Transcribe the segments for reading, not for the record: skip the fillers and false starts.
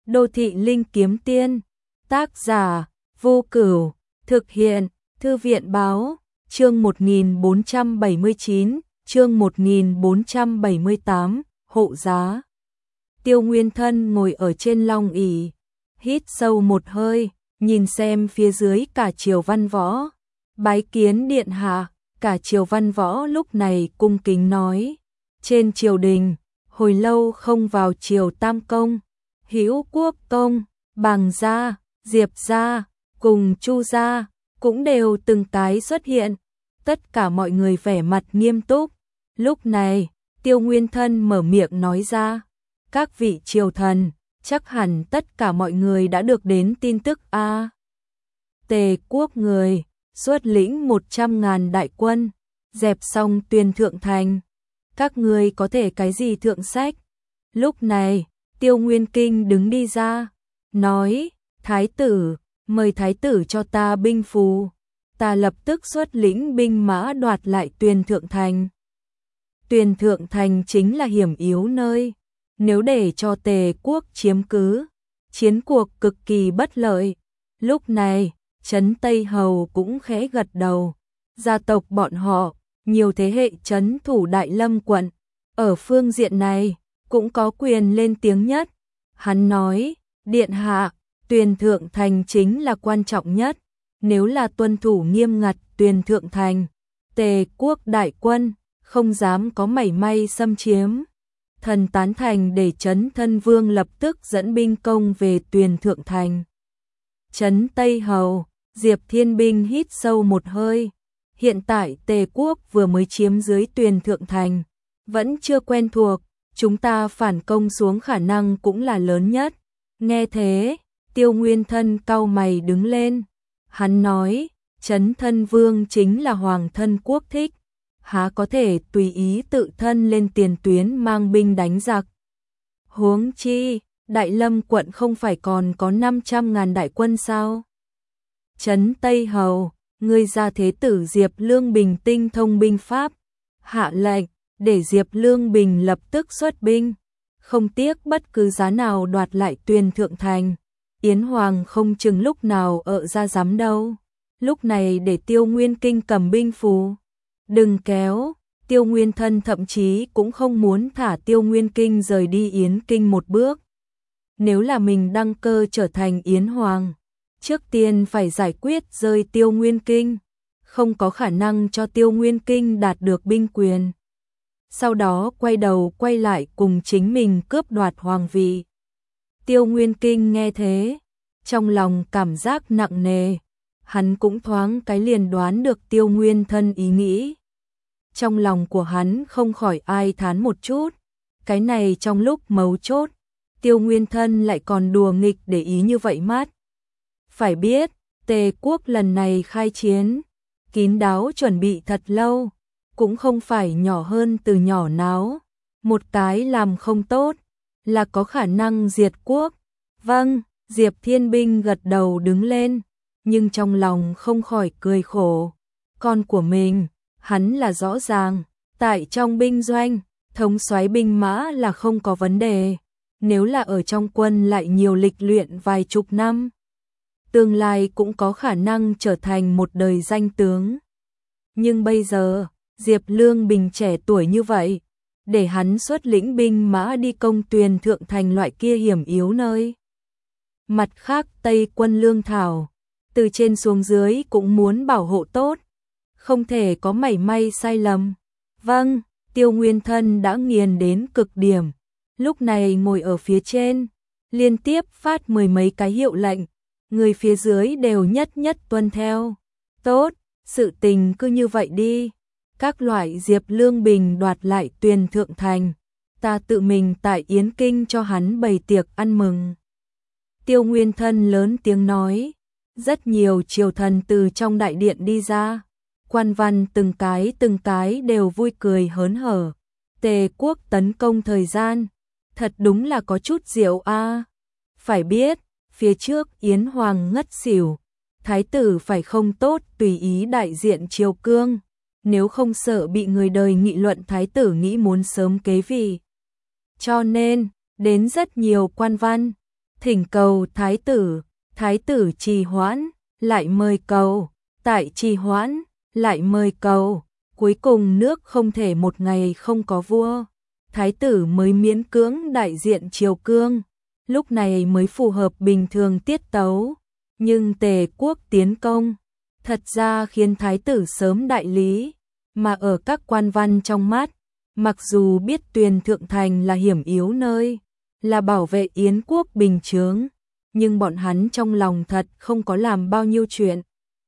Đô thị linh kiếm tiên. Tác giả Vô Cửu. Thực hiện Thư viện báo. Chương 1479, chương 1478, hộ giá. Tiêu Nguyên Thân ngồi ở trên long ỷ, hít sâu một hơi, nhìn xem phía dưới cả Triều Văn Võ. Bái kiến điện hạ. Cả Triều Văn Võ lúc này cung kính nói. Trên triều đình, hồi lâu không vào triều Tam Công, Hữu Quốc Công, Bàng gia, Diệp gia, cùng Chu gia, cũng đều từng cái xuất hiện. Tất cả mọi người vẻ mặt nghiêm túc. Lúc này, Tiêu Nguyên Thân mở miệng nói ra. Các vị triều thần, chắc hẳn tất cả mọi người đã được đến tin tức a. Tề quốc người, xuất lĩnh 100.000 đại quân, dẹp xong Tuyền Thượng Thành. Các ngươi có thể cái gì thượng sách? Lúc này, Tiêu Nguyên Kinh đứng đi ra, nói, Thái tử, mời Thái tử cho ta binh phù. Ta lập tức xuất lĩnh binh mã đoạt lại Tuyền Thượng Thành. Tuyền Thượng Thành chính là hiểm yếu nơi. Nếu để cho Tề quốc chiếm cứ, chiến cuộc cực kỳ bất lợi. Lúc này, Trấn Tây Hầu cũng khẽ gật đầu. Gia tộc bọn họ, nhiều thế hệ trấn thủ Đại Lâm quận, ở phương diện này, cũng có quyền lên tiếng nhất. Hắn nói, điện hạ, Tuyền Thượng Thành chính là quan trọng nhất. Nếu là tuân thủ nghiêm ngặt Tuyền Thượng Thành, Tề quốc đại quân, không dám có mảy may xâm chiếm. Thần tán thành để Trấn Thân Vương lập tức dẫn binh công về Tuyền Thượng Thành. Trấn Tây Hầu, Diệp Thiên Binh hít sâu một hơi. Hiện tại Tề quốc vừa mới chiếm dưới Tuyền Thượng Thành, vẫn chưa quen thuộc, chúng ta phản công xuống khả năng cũng là lớn nhất. Nghe thế, Tiêu Nguyên Thân cau mày đứng lên. Hắn nói, Trấn Thân Vương chính là hoàng thân quốc thích, há có thể tùy ý tự thân lên tiền tuyến mang binh đánh giặc. Huống chi, Đại Lâm quận không phải còn có 500.000 đại quân sao? Trấn Tây Hầu, ngươi ra thế tử Diệp Lương Bình tinh thông binh pháp, hạ lệnh để Diệp Lương Bình lập tức xuất binh, không tiếc bất cứ giá nào đoạt lại Tuyền Thượng Thành. Yến Hoàng không chừng lúc nào ra dám đâu. Lúc này để Tiêu Nguyên Kinh cầm binh phù. Đừng kéo. Tiêu Nguyên Thân thậm chí cũng không muốn thả Tiêu Nguyên Kinh rời đi Yến Kinh một bước. Nếu là mình đăng cơ trở thành Yến Hoàng, trước tiên phải giải quyết rơi Tiêu Nguyên Kinh, không có khả năng cho Tiêu Nguyên Kinh đạt được binh quyền. Sau đó quay đầu quay lại cùng chính mình cướp đoạt hoàng vị. Tiêu Nguyên Kinh nghe thế, trong lòng cảm giác nặng nề, hắn cũng thoáng cái liền đoán được Tiêu Nguyên Thân ý nghĩ. Trong lòng của hắn không khỏi ai thán một chút, cái này trong lúc mấu chốt, Tiêu Nguyên Thân lại còn đùa nghịch để ý như vậy mát. Phải biết, Tề quốc lần này khai chiến, kín đáo chuẩn bị thật lâu, cũng không phải nhỏ hơn từ nhỏ náo, một cái làm không tốt, là có khả năng diệt quốc. Vâng, Diệp Thiên Binh gật đầu đứng lên, nhưng trong lòng không khỏi cười khổ. Con của mình, hắn là rõ ràng, tại trong binh doanh, thống soái binh mã là không có vấn đề. Nếu là ở trong quân lại nhiều lịch luyện vài chục năm, tương lai cũng có khả năng trở thành một đời danh tướng. Nhưng bây giờ, Diệp Lương Bình trẻ tuổi như vậy, để hắn xuất lĩnh binh mã đi công Tuyền Thượng Thành loại kia hiểm yếu nơi. Mặt khác Tây quân Lương Thảo, từ trên xuống dưới cũng muốn bảo hộ tốt, không thể có mảy may sai lầm. Vâng, Tiêu Nguyên Thân đã nghiền đến cực điểm, lúc này ngồi ở phía trên, liên tiếp phát mười mấy cái hiệu lệnh, người phía dưới đều nhất nhất tuân theo. Tốt, sự tình cứ như vậy đi. Các loại Diệp Lương Bình đoạt lại Tuyền Thượng Thành, ta tự mình tại Yến Kinh cho hắn bày tiệc ăn mừng. Tiêu Nguyên Thân lớn tiếng nói, rất nhiều triều thần từ trong đại điện đi ra, quan văn từng cái đều vui cười hớn hở. Tề quốc tấn công thời gian, thật đúng là có chút diệu a. Phải biết, phía trước Yến Hoàng ngất xỉu, thái tử phải không tốt tùy ý đại diện triều cương, nếu không sợ bị người đời nghị luận thái tử nghĩ muốn sớm kế vị. Cho nên, đến rất nhiều quan văn, thỉnh cầu thái tử trì hoãn, lại mời cầu, tại trì hoãn, lại mời cầu, cuối cùng nước không thể một ngày không có vua, thái tử mới miễn cưỡng đại diện triều cương, lúc này mới phù hợp bình thường tiết tấu, nhưng Tề quốc tiến công, thật ra khiến thái tử sớm đại lý, mà ở các quan văn trong mắt, mặc dù biết Tuyền Thượng Thành là hiểm yếu nơi, là bảo vệ Yến quốc bình chướng, nhưng bọn hắn trong lòng thật không có làm bao nhiêu chuyện.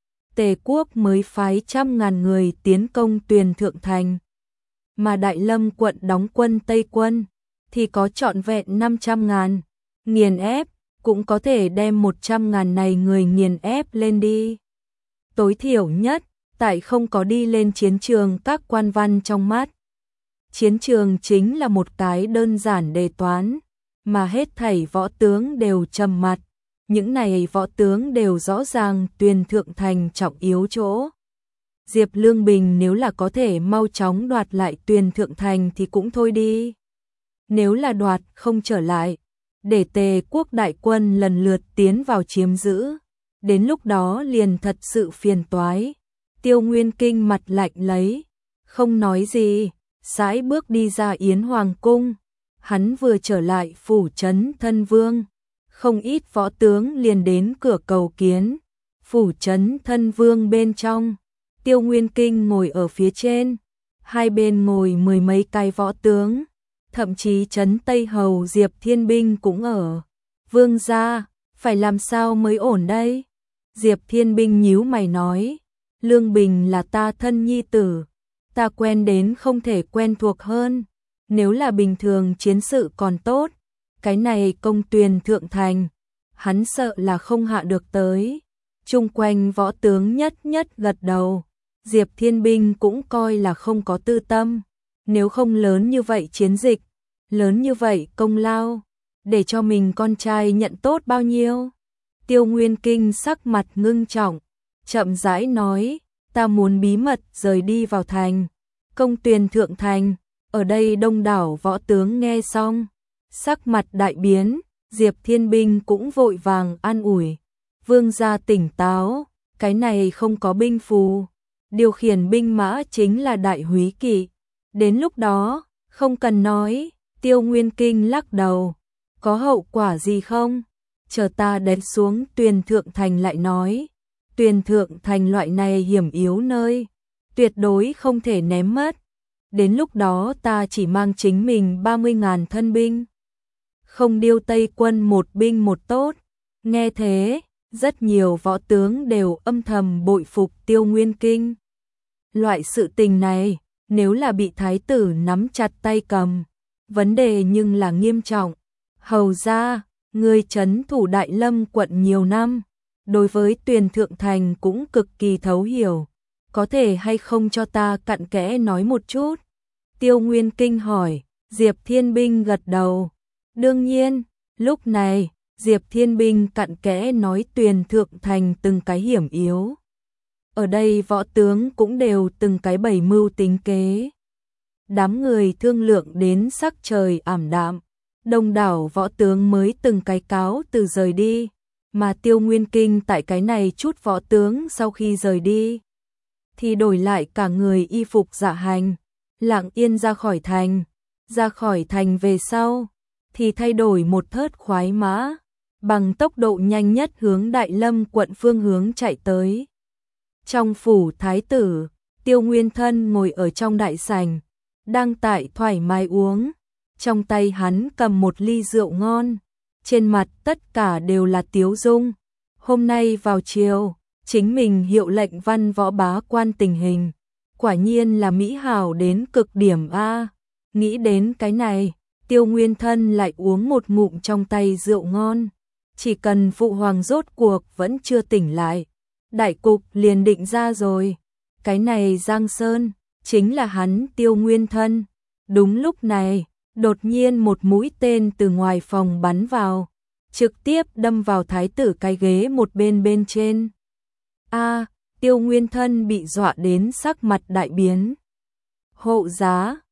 Tề quốc mới phái 100.000 người tiến công Tuyền Thượng Thành, mà Đại Lâm quận đóng quân Tây quân, thì có trọn vẹn 500.000, nghiền ép, cũng có thể đem 100.000 này người nghiền ép lên đi. Tối thiểu nhất, tại không có đi lên chiến trường các quan văn trong mắt. Chiến trường chính là một cái đơn giản đề toán, mà hết thảy võ tướng đều trầm mặt. Những này võ tướng đều rõ ràng Tuyền Thượng Thành trọng yếu chỗ. Diệp Lương Bình nếu là có thể mau chóng đoạt lại Tuyền Thượng Thành thì cũng thôi đi. Nếu là đoạt không trở lại, để Tề quốc đại quân lần lượt tiến vào chiếm giữ, đến lúc đó liền thật sự phiền toái. Tiêu Nguyên Kinh mặt lạnh lấy, không nói gì, sải bước đi ra Yến Hoàng cung. Hắn vừa trở lại phủ trấn Thân Vương, không ít võ tướng liền đến cửa cầu kiến. Phủ trấn Thân Vương bên trong, Tiêu Nguyên Kinh ngồi ở phía trên, hai bên ngồi 10 mấy cái võ tướng, thậm chí trấn Tây Hầu Diệp Thiên Binh cũng ở. Vương gia, phải làm sao mới ổn đây? Diệp Thiên Binh nhíu mày nói, Lương Bình là ta thân nhi tử, ta quen đến không thể quen thuộc hơn. Nếu là bình thường chiến sự còn tốt, cái này công Tuyền Thượng Thành, hắn sợ là không hạ được tới. Chung quanh võ tướng nhất nhất gật đầu, Diệp Thiên Binh cũng coi là không có tư tâm. Nếu không lớn như vậy chiến dịch, lớn như vậy công lao, để cho mình con trai nhận tốt bao nhiêu. Tiêu Nguyên Kinh sắc mặt ngưng trọng, chậm rãi nói, ta muốn bí mật rời đi vào thành, công Tuyền Thượng Thành. Ở đây đông đảo võ tướng nghe xong, sắc mặt đại biến, Diệp Thiên Binh cũng vội vàng an ủi. Vương gia tỉnh táo, cái này không có binh phù, điều khiển binh mã chính là đại húy kỵ. Đến lúc đó, không cần nói, Tiêu Nguyên Kinh lắc đầu, có hậu quả gì không? Chờ ta đến xuống Tuyền Thượng Thành lại nói. Tuyền Thượng Thành loại này hiểm yếu nơi, tuyệt đối không thể ném mất. Đến lúc đó ta chỉ mang chính mình 30.000 thân binh, không điêu Tây quân một binh một tốt. Nghe thế, rất nhiều võ tướng đều âm thầm bội phục Tiêu Nguyên Kinh. Loại sự tình này, nếu là bị thái tử nắm chặt tay cầm, vấn đề nhưng là nghiêm trọng. Hầu ra, người trấn thủ Đại Lâm quận nhiều năm, đối với Tuyền Thượng Thành cũng cực kỳ thấu hiểu. Có thể hay không cho ta cặn kẽ nói một chút? Tiêu Nguyên Kinh hỏi. Diệp Thiên Binh gật đầu. Đương nhiên, lúc này, Diệp Thiên Binh cặn kẽ nói Tuyền Thượng Thành từng cái hiểm yếu. Ở đây võ tướng cũng đều từng cái bày mưu tính kế. Đám người thương lượng đến sắc trời ảm đạm, đông đảo võ tướng mới từng cái cáo từ rời đi, mà Tiêu Nguyên Kinh tại cái này chút võ tướng sau khi rời đi, thì đổi lại cả người y phục dạ hành, lặng yên ra khỏi thành. Ra khỏi thành về sau, thì thay đổi một thớt khoái mã, bằng tốc độ nhanh nhất hướng Đại Lâm quận phương hướng chạy tới. Trong phủ thái tử, Tiêu Nguyên Thân ngồi ở trong đại sảnh, đang tại thoải mái uống. Trong tay hắn cầm một ly rượu ngon, trên mặt tất cả đều là tiếu dung. Hôm nay vào chiều, chính mình hiệu lệnh văn võ bá quan tình hình, quả nhiên là mỹ hảo đến cực điểm a. Nghĩ đến cái này, Tiêu Nguyên Thân lại uống một ngụm trong tay rượu ngon. Chỉ cần phụ hoàng rốt cuộc vẫn chưa tỉnh lại, đại cục liền định ra rồi. Cái này Giang Sơn, chính là hắn Tiêu Nguyên Thân. Đúng lúc này, đột nhiên một mũi tên từ ngoài phòng bắn vào, trực tiếp đâm vào thái tử cái ghế một bên trên. A, Tiêu Nguyên Thân bị dọa đến sắc mặt đại biến. Hộ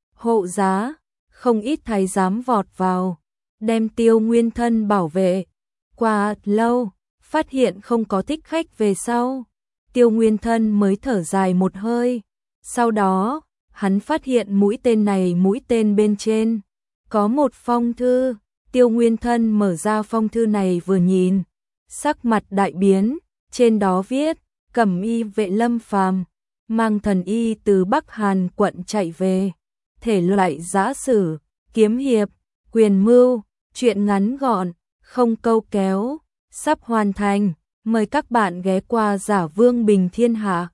giá, không ít thái giám vọt vào, đem Tiêu Nguyên Thân bảo vệ. qua lâu, phát hiện không có thích khách về sau, Tiêu Nguyên Thân mới thở dài một hơi. Sau đó, hắn phát hiện mũi tên bên trên có một phong thư. Tiêu Nguyên Thân mở ra phong thư này vừa nhìn, sắc mặt đại biến, trên đó viết: Cẩm Y vệ Lâm Phàm, mang thần y từ Bắc Hàn quận chạy về, thể loại giã sử, kiếm hiệp, quyền mưu, truyện ngắn gọn, không câu kéo, sắp hoàn thành, mời các bạn ghé qua Giả Vương Bình Thiên Hạ.